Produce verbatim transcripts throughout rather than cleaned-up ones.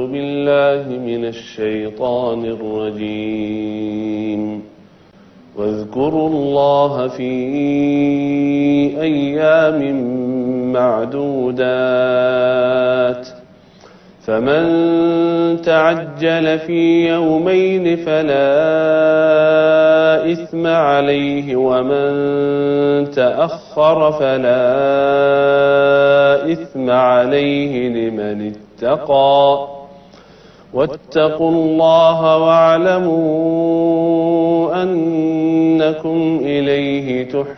بالله من الشيطان الرجيم واذكروا الله في أيام معدودات فمن تعجل في يومين فلا إثم عليه ومن تأخر فلا إثم عليه لمن اتقى واتقوا الله واعلموا أنكم إليه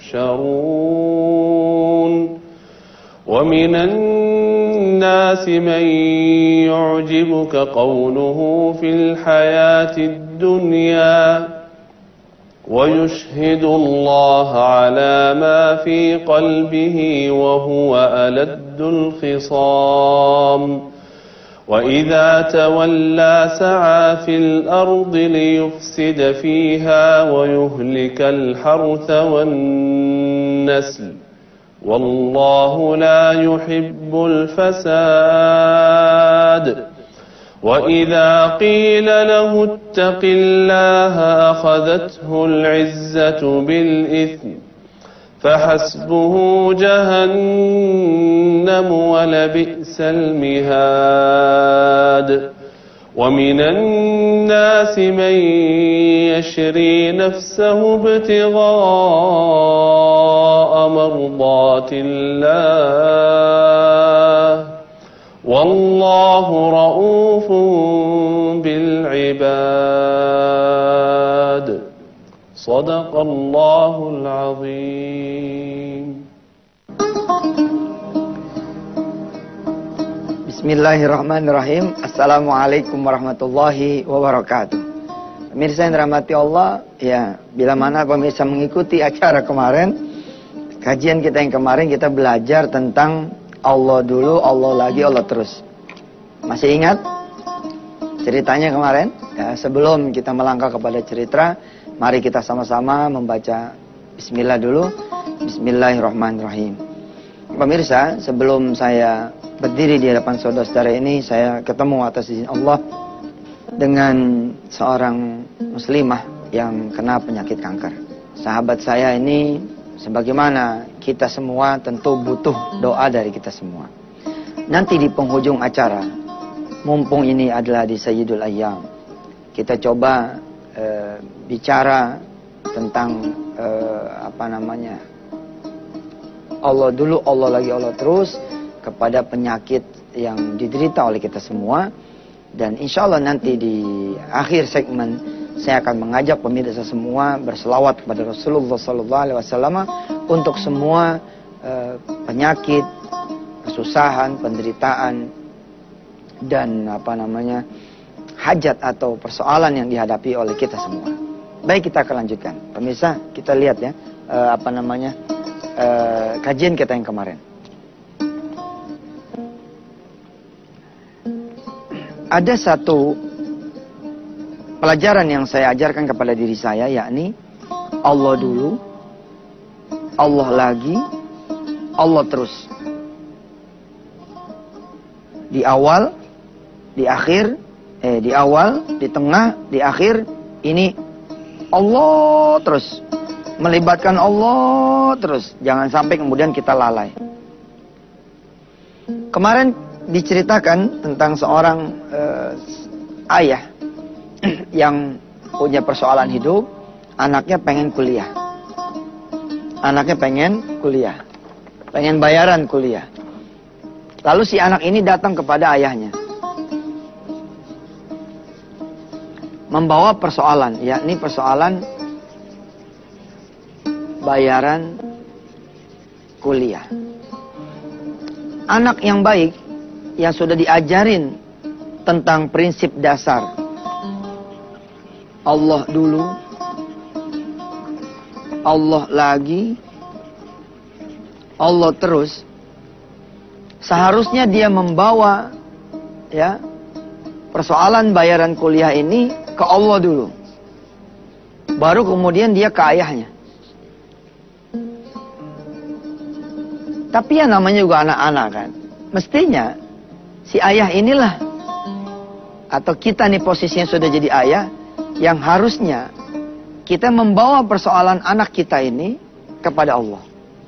تحشرون ومن الناس من يعجبك قوله في الحياة الدنيا ويشهد الله على ما في قلبه وهو ألد الخصام وإذا تولى سعى في الأرض ليفسد فيها ويهلك الحرث والنسل والله لا يحب الفساد وإذا قيل له اتق الله أخذته العزة بالإثم فحسبه جهنم ولبئس المهاد ومن الناس من يشري نفسه ابتغاء مرضات الله والله رؤوف بالعباد صدق الله العظيم. Bismillahirrahmanirrahim. Assalamualaikum warahmatullahi wabarakatuh. Pemirsa yang dirahmati Allah, ya, bila mana pemirsa mengikuti acara kemarin, kajian kita yang kemarin kita belajar tentang Allah dulu, Allah lagi, Allah terus. Masih ingat ceritanya kemarin? Ya, sebelum kita melangkah kepada cerita, mari kita sama-sama membaca Bismillah dulu. Bismillahirrahmanirrahim. Pemirsa, sebelum saya berdiri di hadapan saudara-saudara ini, saya ketemu atas izin Allah dengan seorang muslimah yang kena penyakit kanker. Sahabat saya ini, sebagaimana kita semua tentu butuh doa dari kita semua. Nanti di penghujung acara, mumpung ini adalah di Sayyidul Ayyam, kita coba e, bicara tentang e, apa namanya, Allah dulu, Allah lagi, Allah terus, kepada penyakit yang diderita oleh kita semua. Dan insya Allah nanti di akhir segmen saya akan mengajak pemirsa semua berselawat kepada Rasulullah sallallahu alaihi wasallam untuk semua uh, penyakit, kesusahan, penderitaan dan apa namanya hajat atau persoalan yang dihadapi oleh kita semua. Baik, kita akan lanjutkan. Pemirsa, kita lihat ya uh, apa namanya uh, kajian kita yang kemarin. Ada satu pelajaran yang saya ajarkan kepada diri saya, yakni Allah dulu, Allah lagi, Allah terus. Di awal, di akhir, eh di awal, di tengah, di akhir, ini Allah terus. Melibatkan Allah terus. Jangan sampai kemudian kita lalai. Kemarin diceritakan tentang seorang uh, ayah yang punya persoalan hidup, anaknya pengen kuliah. Anaknya pengen kuliah. Pengen bayaran kuliah. Lalu si anak ini datang kepada ayahnya, membawa persoalan, yakni persoalan bayaran kuliah. Anak yang baik, yang sudah diajarin tentang prinsip dasar Allah dulu, Allah lagi, Allah terus, seharusnya dia membawa ya persoalan bayaran kuliah ini ke Allah dulu, baru kemudian dia ke ayahnya. Tapi ya namanya juga anak-anak kan, mestinya si ayah inilah atau kita nih posisinya sudah jadi ayah, yang harusnya kita membawa persoalan anak kita ini kepada Allah.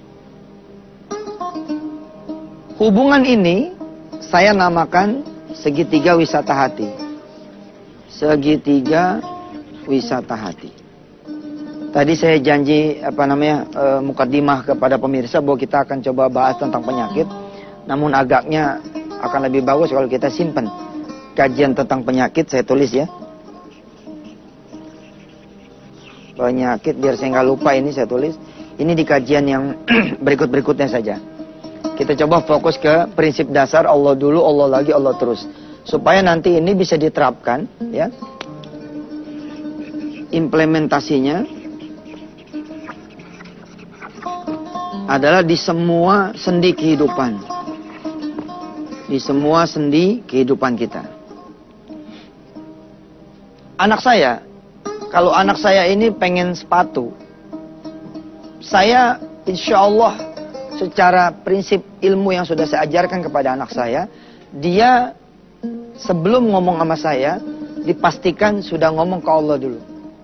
Hubungan ini saya namakan segitiga wisata hati. Segitiga wisata hati. Tadi saya janji apa namanya e, mukadimah kepada pemirsa bahwa kita akan coba bahas tentang penyakit. Namun agaknya akan lebih bagus kalau kita simpan kajian tentang penyakit, saya tulis ya. Penyakit biar saya nggak lupa, ini saya tulis. Ini di kajian yang berikut-berikutnya saja. Kita coba fokus ke prinsip dasar Allah dulu, Allah lagi, Allah terus. Supaya nanti ini bisa diterapkan ya. Implementasinya adalah di semua sendi kehidupan. Di semua sendi kehidupan kita. Anak saya, kalau anak saya ini pengen sepatu, saya insya Allah secara prinsip ilmu yang sudah saya ajarkan kepada anak saya, dia sebelum ngomong sama saya, dipastikan sudah ngomong ke Allah dulu.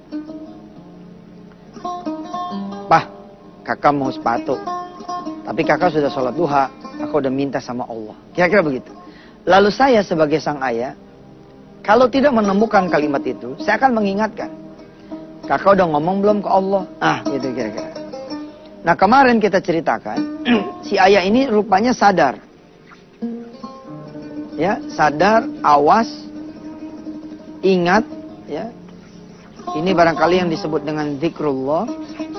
Pak, kakak mau sepatu. Tapi kakak sudah sholat duha, aku udah minta sama Allah. Kira-kira begitu. Lalu saya sebagai sang ayah, kalau tidak menemukan kalimat itu, saya akan mengingatkan. Kakak udah ngomong belum ke Allah? Ah, gitu kira-kira. Nah kemarin kita ceritakan, si ayah ini rupanya sadar. Ya, sadar, awas, ingat, ya. Ini barangkali yang disebut dengan zikrullah.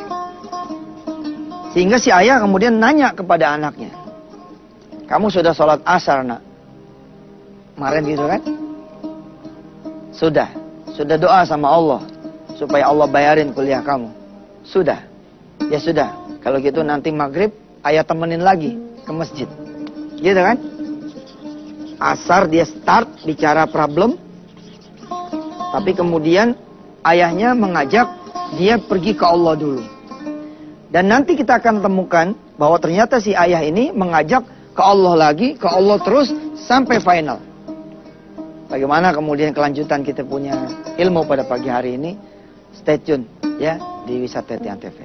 Sehingga si ayah kemudian nanya kepada anaknya. Kamu sudah sholat asar nak? Kemarin gitu kan? Sudah. Sudah doa sama Allah. Supaya Allah bayarin kuliah kamu. Sudah. Ya sudah. Kalau gitu nanti maghrib ayah temenin lagi ke masjid. Gitu kan? Asar dia start bicara problem. Tapi kemudian ayahnya mengajak dia pergi ke Allah dulu. Dan nanti kita akan temukan bahwa ternyata si ayah ini mengajak ke Allah lagi, ke Allah terus sampai final. Bagaimana kemudian kelanjutan kita punya ilmu pada pagi hari ini? Stay tune ya di Wisata Hati T V.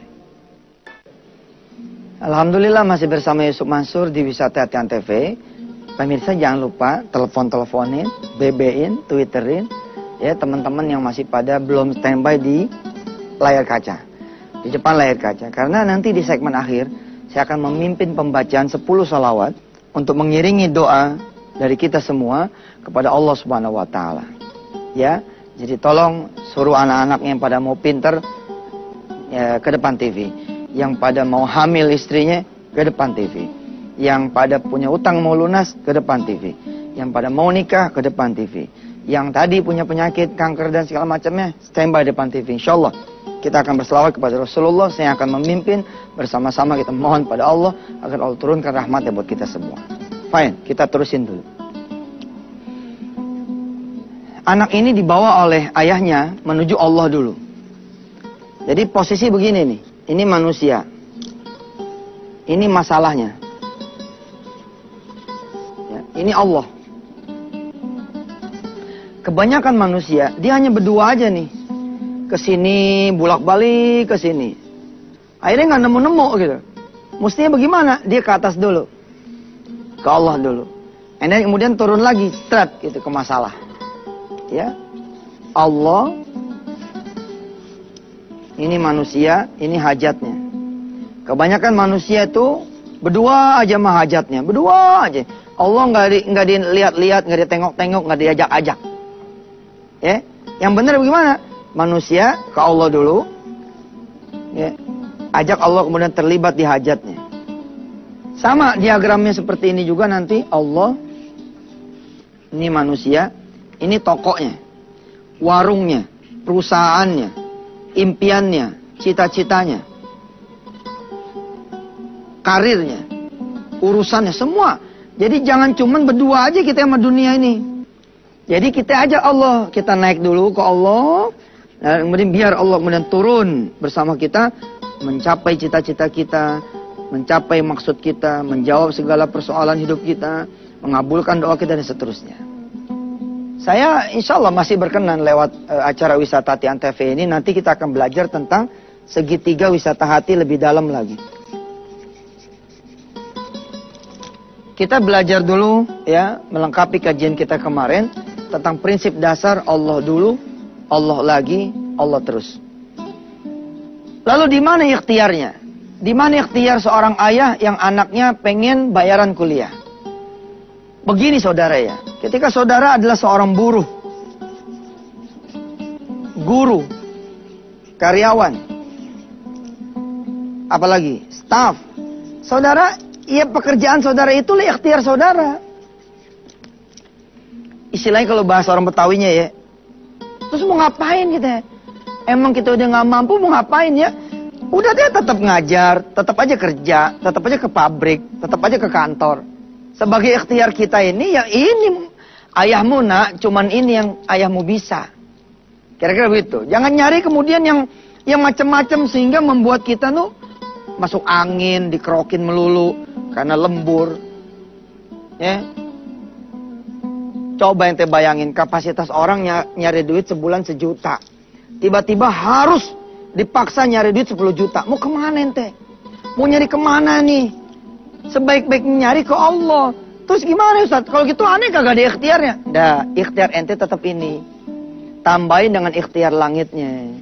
Alhamdulillah masih bersama Yusuf Mansur di Wisata Hati T V. Pemirsa jangan lupa telepon-teleponin, B B-in, Twitterin ya teman-teman yang masih pada belum standby di layar kaca. Di depan layar kaca. Karena nanti di segmen akhir saya akan memimpin pembacaan sepuluh salawat untuk mengiringi doa dari kita semua kepada Allah Subhanahu wa taala. Ya, jadi tolong suruh anak-anak yang pada mau pinter ya, ke depan T V. Yang pada mau hamil istrinya ke depan T V. Yang pada punya utang mau lunas ke depan T V. Yang pada mau nikah ke depan T V. Yang tadi punya penyakit kanker dan segala macamnya standby depan T V. Insyaallah kita akan berselawat kepada Rasulullah. Saya akan memimpin bersama-sama kita mohon pada Allah agar Allah turunkan rahmatnya buat kita semua. Fine, kita terusin dulu. Anak ini dibawa oleh ayahnya menuju Allah dulu. Jadi posisi begini nih. Ini manusia. Ini masalahnya. Ya, ini Allah. Kebanyakan manusia dia hanya berdua aja nih. Kesini bolak-balik ke sini. Akhirnya nggak nemu-nemu gitu. Mestinya bagaimana? Dia ke atas dulu, ke Allah dulu. And then kemudian turun lagi straight gitu ke masalah. Ya, Allah. Ini manusia, ini hajatnya. Kebanyakan manusia itu berdua aja mah hajatnya, berdua aja. Allah nggak di nggak dilihat-lihat, nggak ditengok-tengok, nggak diajak-ajak. Ya, yang benar bagaimana? Manusia ke Allah dulu, ya, ajak Allah kemudian terlibat di hajatnya. Sama diagramnya seperti ini juga nanti Allah, ini manusia, ini tokonya, warungnya, perusahaannya, impiannya, cita-citanya, karirnya, urusannya, semua. Jadi jangan cuman berdua aja kita sama dunia ini. Jadi kita ajak Allah, kita naik dulu ke Allah. Dan kemudian biar Allah kemudian turun bersama kita, mencapai cita-cita kita, mencapai maksud kita, menjawab segala persoalan hidup kita, mengabulkan doa kita dan seterusnya. Saya insya Allah masih berkenan lewat uh, acara wisata hati Antv ini. Nanti kita akan belajar tentang segitiga wisata hati lebih dalam lagi. Kita belajar dulu ya, melengkapi kajian kita kemarin tentang prinsip dasar Allah dulu, Allah lagi, Allah terus. Lalu di mana ikhtiarnya? Di mana ikhtiar seorang ayah yang anaknya pengen bayaran kuliah? Begini saudara ya, ketika saudara adalah seorang buruh, guru, karyawan, apalagi staf, saudara, ya pekerjaan saudara itulah ikhtiar saudara. Istilahnya kalau bahasa orang Betawinya ya, terus mau ngapain kita? Emang kita udah nggak mampu mau ngapain ya? Udah deh tetap ngajar, tetap aja kerja, tetap aja ke pabrik, tetap aja ke kantor. Sebagai ikhtiar kita ini, ya ini ayahmu nak, cuman ini yang ayahmu bisa. Kira-kira begitu. Jangan nyari kemudian yang yang macam-macam sehingga membuat kita tuh masuk angin, dikerokin melulu karena lembur. Ya. Coba ente bayangin kapasitas orang nyari duit sebulan sejuta. Tiba-tiba harus dipaksa nyari duit sepuluh juta. Mau kemana ente? Mau nyari kemana nih? Sebaik-baiknya nyari ke Allah. Terus gimana Ustaz? Kalau gitu aneh kagak ada ikhtiarnya? Dah, ikhtiar ente tetap ini. Tambahin dengan ikhtiar langitnya.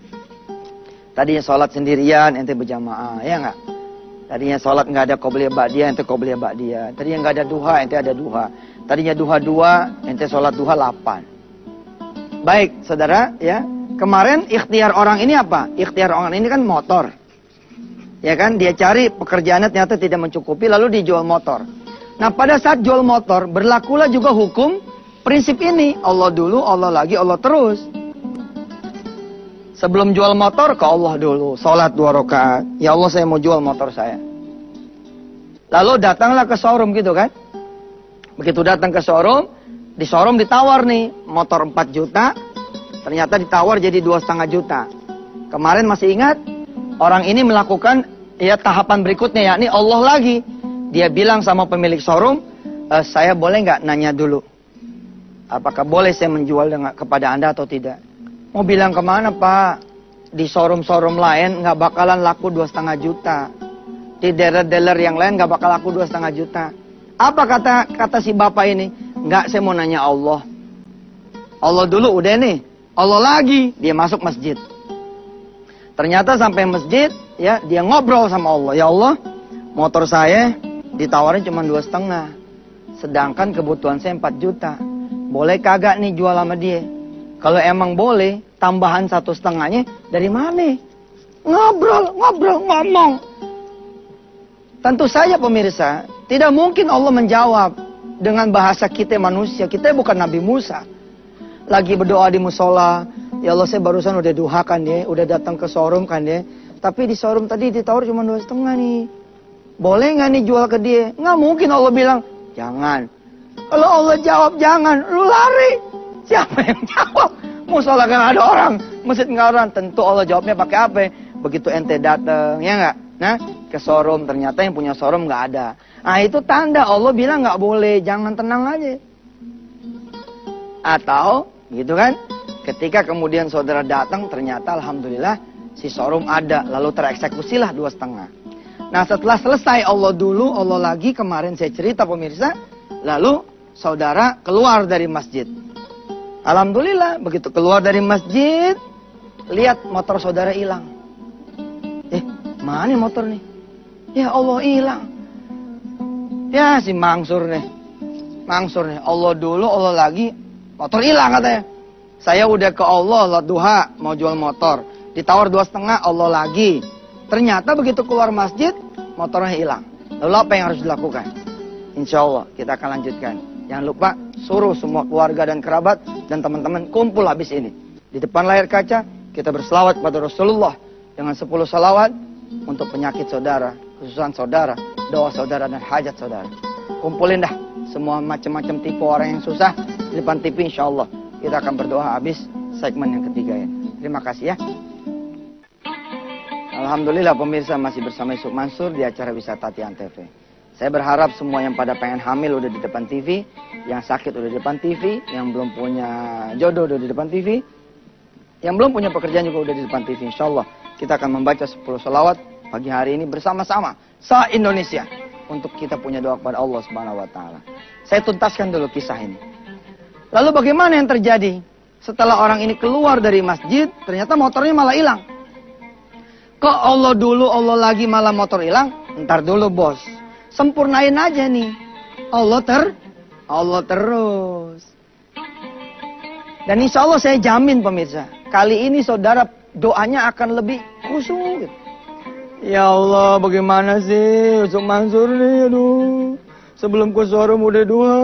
Tadinya sholat sendirian, ente berjamaah, ya nggak? Tadinya sholat nggak ada qobliyah ba'diyah, ente qobliyah ba'diyah. Tadinya nggak ada duha, ente ada duha. Tadinya duha dua, ente sholat duha delapan. Baik, saudara, ya. Kemarin ikhtiar orang ini apa? Ikhtiar orang ini kan motor. Ya kan, dia cari pekerjaannya ternyata tidak mencukupi, lalu dijual motor. Nah, pada saat jual motor, berlakulah juga hukum prinsip ini. Allah dulu, Allah lagi, Allah terus. Sebelum jual motor, ke Allah dulu. Sholat dua rakaat. Ya Allah, saya mau jual motor saya. Lalu datanglah ke showroom gitu kan. Begitu datang ke showroom, di showroom ditawar nih, motor empat juta, ternyata ditawar jadi dua setengah juta. Kemarin masih ingat? Orang ini melakukan ya tahapan berikutnya, yakni Allah lagi. Dia bilang sama pemilik showroom, e, saya boleh nggak nanya dulu, apakah boleh saya menjual dengan, kepada anda atau tidak? Mau bilang kemana Pak? Di showroom-showroom lain nggak bakalan laku dua setengah juta. Di dealer-dealer yang lain nggak bakal laku dua setengah juta. Apa kata kata si bapak ini? Nggak, saya mau nanya Allah. Allah dulu udah nih, Allah lagi. Dia masuk masjid. Ternyata sampai masjid, ya dia ngobrol sama Allah. Ya Allah, motor saya ditawarin cuma dua setengah, sedangkan kebutuhan saya empat juta. Boleh kagak nih jual sama dia? Kalau emang boleh, tambahan satu setengahnya dari mana? Ngobrol, ngobrol, ngomong. Tentu saja pemirsa, tidak mungkin Allah menjawab dengan bahasa kita manusia. Kita bukan Nabi Musa. Lagi berdoa di musola, ya Allah saya barusan udah duha kan ya, udah datang ke showroom kan ya, tapi di showroom tadi ditawar cuma dua setengah nih, boleh nggak nih jual ke dia? Nggak mungkin Allah bilang jangan. Kalau Allah jawab jangan, lu lari. Siapa yang jawab? Musola kan ada orang, masjid nggak orang. Tentu Allah jawabnya pakai apa? Begitu ente datang, ya nggak? Nah ke showroom ternyata yang punya showroom nggak ada. Nah itu tanda Allah bilang nggak boleh, jangan, tenang aja. Atau gitu kan? Ketika kemudian saudara datang, ternyata alhamdulillah si showroom ada, lalu tereksekusilah dua setengah. Nah setelah selesai Allah dulu, Allah lagi, kemarin saya cerita pemirsa, lalu saudara keluar dari masjid. Alhamdulillah begitu keluar dari masjid, lihat motor saudara hilang. Eh mana motor nih? Ya Allah hilang. Ya si Mangsur nih, Mangsur nih, Allah dulu, Allah lagi, motor hilang katanya. Saya udah ke Allah, Allah duha, mau jual motor. Ditawar dua setengah, Allah lagi. Ternyata begitu keluar masjid, motornya hilang. Lalu apa yang harus dilakukan? Insya Allah kita akan lanjutkan. Jangan lupa suruh semua keluarga dan kerabat dan teman-teman kumpul habis ini. Di depan layar kaca, kita berselawat kepada Rasulullah dengan sepuluh salawat untuk penyakit saudara, kesusahan saudara, doa saudara, dan hajat saudara. Kumpulin dah semua macam-macam tipe orang yang susah di depan T V, insya Allah. Kita akan berdoa habis segmen yang ketiga ya. Terima kasih ya. Alhamdulillah pemirsa masih bersama Yusuf Mansur di acara Wisata Hati Antv. Saya berharap semua yang pada pengen hamil udah di depan T V, yang sakit udah di depan T V, yang belum punya jodoh udah di depan T V, yang belum punya pekerjaan juga udah di depan T V. Insya Allah kita akan membaca sepuluh salawat pagi hari ini bersama-sama se-Indonesia untuk kita punya doa kepada Allah Subhanahu wa taala. Saya tuntaskan dulu kisah ini. Lalu bagaimana yang terjadi? Setelah orang ini keluar dari masjid, ternyata motornya malah hilang. Kok Allah dulu, Allah lagi malah motor hilang? Ntar dulu bos. Sempurnain aja nih. Allah ter, Allah terus. Dan insya Allah saya jamin pemirsa, kali ini saudara doanya akan lebih khusyuk. Ya Allah, bagaimana sih Ustaz Mansur nih, aduh. Sebelum ke showroom udah dua,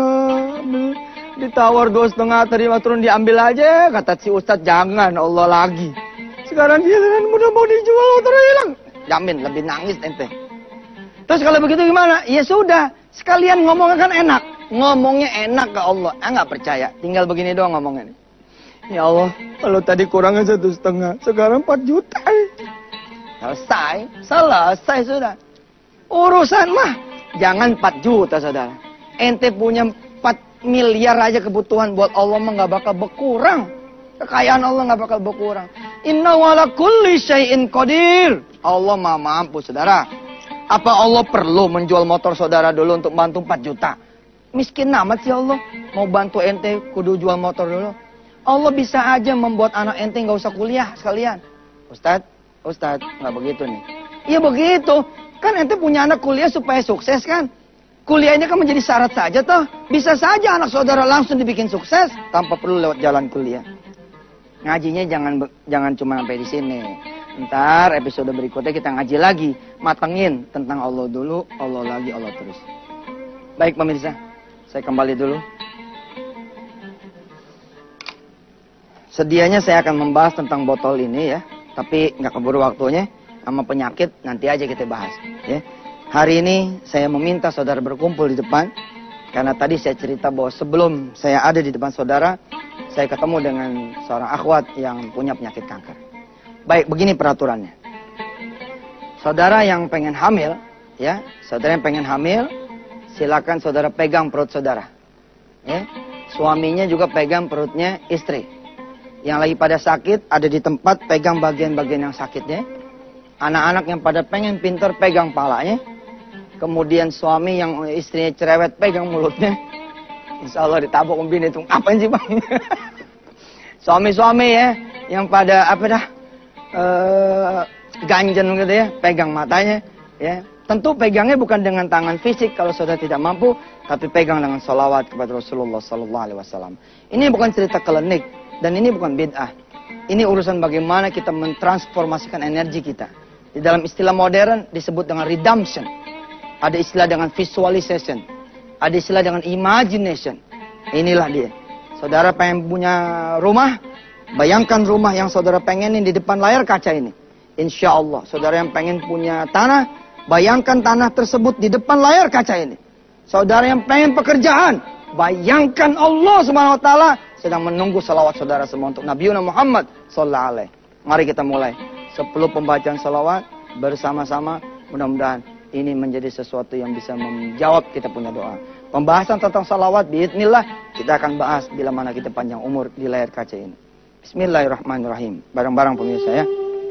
ditawar dua setengah, terima turun diambil aja. Kata si Ustadz jangan, Allah lagi. Sekarang giliran udah mau dijual, terus hilang. Jamin lebih nangis ente. Terus kalau begitu gimana? Ya sudah, sekalian ngomongnya kan enak. Ngomongnya enak ke Allah. Ah nggak percaya, tinggal begini doang ngomongnya. Ya Allah, kalau tadi kurangnya satu setengah, sekarang empat juta. Selesai, selesai sudah. Urusan mah jangan empat juta saudara. Ente punya empat miliar aja kebutuhan buat Allah mah nggak bakal berkurang. Kekayaan Allah nggak bakal berkurang. Inna wala kulli syai'in qadir. Allah mah mampu saudara. Apa Allah perlu menjual motor saudara dulu untuk bantu empat juta? Miskin amat sih Allah. Mau bantu ente kudu jual motor dulu. Allah bisa aja membuat anak ente nggak usah kuliah sekalian. Ustadz, Ustadz, nggak begitu nih. Iya begitu. Kan ente punya anak kuliah supaya sukses kan? Kuliahnya kan menjadi syarat saja toh. Bisa saja anak saudara langsung dibikin sukses tanpa perlu lewat jalan kuliah. Ngajinya jangan jangan cuma sampai di sini. Ntar episode berikutnya kita ngaji lagi, matengin tentang Allah dulu, Allah lagi, Allah terus. Baik pemirsa, saya kembali dulu. Sedianya saya akan membahas tentang botol ini ya, tapi nggak keburu waktunya. Sama penyakit nanti aja kita bahas ya. Hari ini saya meminta saudara berkumpul di depan karena tadi saya cerita bahwa sebelum saya ada di depan saudara, saya ketemu dengan seorang akhwat yang punya penyakit kanker. Baik, begini peraturannya. Saudara yang pengen hamil ya, saudara yang pengen hamil silakan saudara pegang perut saudara. Ya. Suaminya juga pegang perutnya istri. Yang lagi pada sakit ada di tempat pegang bagian-bagian yang sakitnya. Anak-anak yang pada pengen pinter pegang palanya. Kemudian suami yang istrinya cerewet pegang mulutnya. Insya Allah ditabok membina itu. Apaan sih bang? Suami-suami ya. Yang pada apa dah. Uh, ganjen gitu ya. Pegang matanya. Ya. Tentu pegangnya bukan dengan tangan fisik. Kalau saudara tidak mampu. Tapi pegang dengan sholawat kepada Rasulullah Sallallahu Alaihi Wasallam. Ini bukan cerita klinik. Dan ini bukan bid'ah. Ini urusan bagaimana kita mentransformasikan energi kita. Di dalam istilah modern disebut dengan redemption. Ada istilah dengan visualization. Ada istilah dengan imagination. Inilah dia. Saudara pengen punya rumah. Bayangkan rumah yang saudara pengenin di depan layar kaca ini. Insya Allah. Saudara yang pengen punya tanah. Bayangkan tanah tersebut di depan layar kaca ini. Saudara yang pengen pekerjaan. Bayangkan Allah Subhanahu wa taala sedang menunggu salawat saudara semua untuk Nabi Muhammad sallallahu alaihi. Mari kita mulai. Sepuluh pembacaan salawat bersama-sama. Mudah-mudahan ini menjadi sesuatu yang bisa menjawab kita punya doa. Pembahasan tentang salawat biidznillah kita akan bahas bila mana kita panjang umur di layar kaca ini. Bismillahirrahmanirrahim. Bareng-bareng pemirsa ya.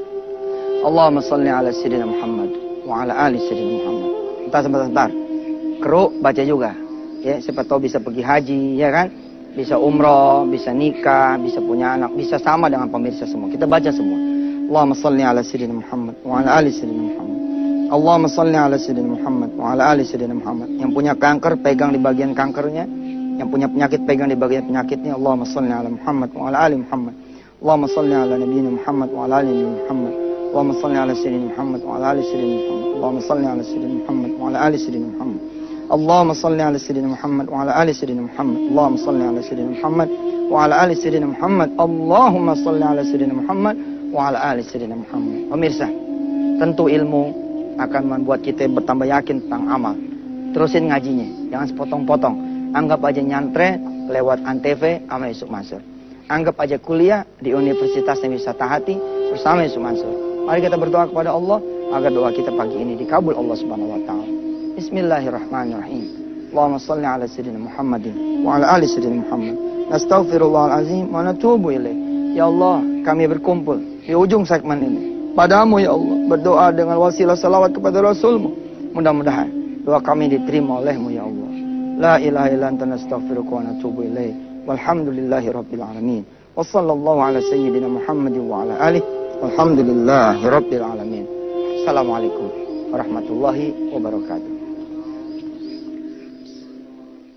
Allahumma salli ala sayyidina Muhammad wa ala ali sayyidina Muhammad. Entar sebentar. Kru baca juga. Ya, siapa tahu bisa pergi haji ya kan? Bisa umroh, bisa nikah, bisa punya anak, bisa sama dengan pemirsa semua. Kita baca semua. Allahumma salli ala sayyidina Muhammad wa ala ali sayyidina Muhammad. Allahumma salli ala sayyidina Muhammad wa ala ali sayyidina Muhammad. Yang punya kanker pegang di bagian kankernya, yang punya penyakit pegang di bagian penyakitnya. Allahumma salli ala Muhammad wa ala ali Muhammad. Allahumma salli ala nabiyina Muhammad wa ala ali Muhammad. Allahumma salli ala sayyidina Muhammad wa ala ali sayyidina Muhammad. Allahumma salli ala sayyidina Muhammad wa ala ali sayyidina Muhammad. Allahumma salli ala sayyidina Muhammad wa ala ali sayyidina Muhammad. Allahumma salli ala sayyidina Muhammad wa ala ali sayyidina Muhammad. Allahumma salli ala sayyidina Muhammad wa ala ali sayyidina Muhammad. Pemirsa, tentu ilmu akan membuat kita bertambah yakin tentang amal. Terusin ngajinya, jangan sepotong-potong. Anggap aja nyantre lewat Antv sama Yusuf Mansur. Anggap aja kuliah di Universitas Wisata Hati bersama Yusuf Mansur. Mari kita berdoa kepada Allah agar doa kita pagi ini dikabul Allah Subhanahu wa taala. Bismillahirrahmanirrahim. Allahumma salli ala sayyidina Muhammadin wa ala ali sayyidina Muhammad. Nastaghfirullahalazim wa natubu ilaih. Ya Allah, kami berkumpul di ujung segmen ini padamu ya Allah, berdoa dengan wasilah salawat kepada Rasulmu. Mudah-mudahan doa kami diterima olehmu ya Allah. La ilaha illa anta nastaghfiruka wa natubu ilaih. Walhamdulillahi rabbil alamin. Wa sallallahu ala sayyidina Muhammadin wa ala alihi. Walhamdulillahi rabbil alamin. Assalamualaikum warahmatullahi wabarakatuh.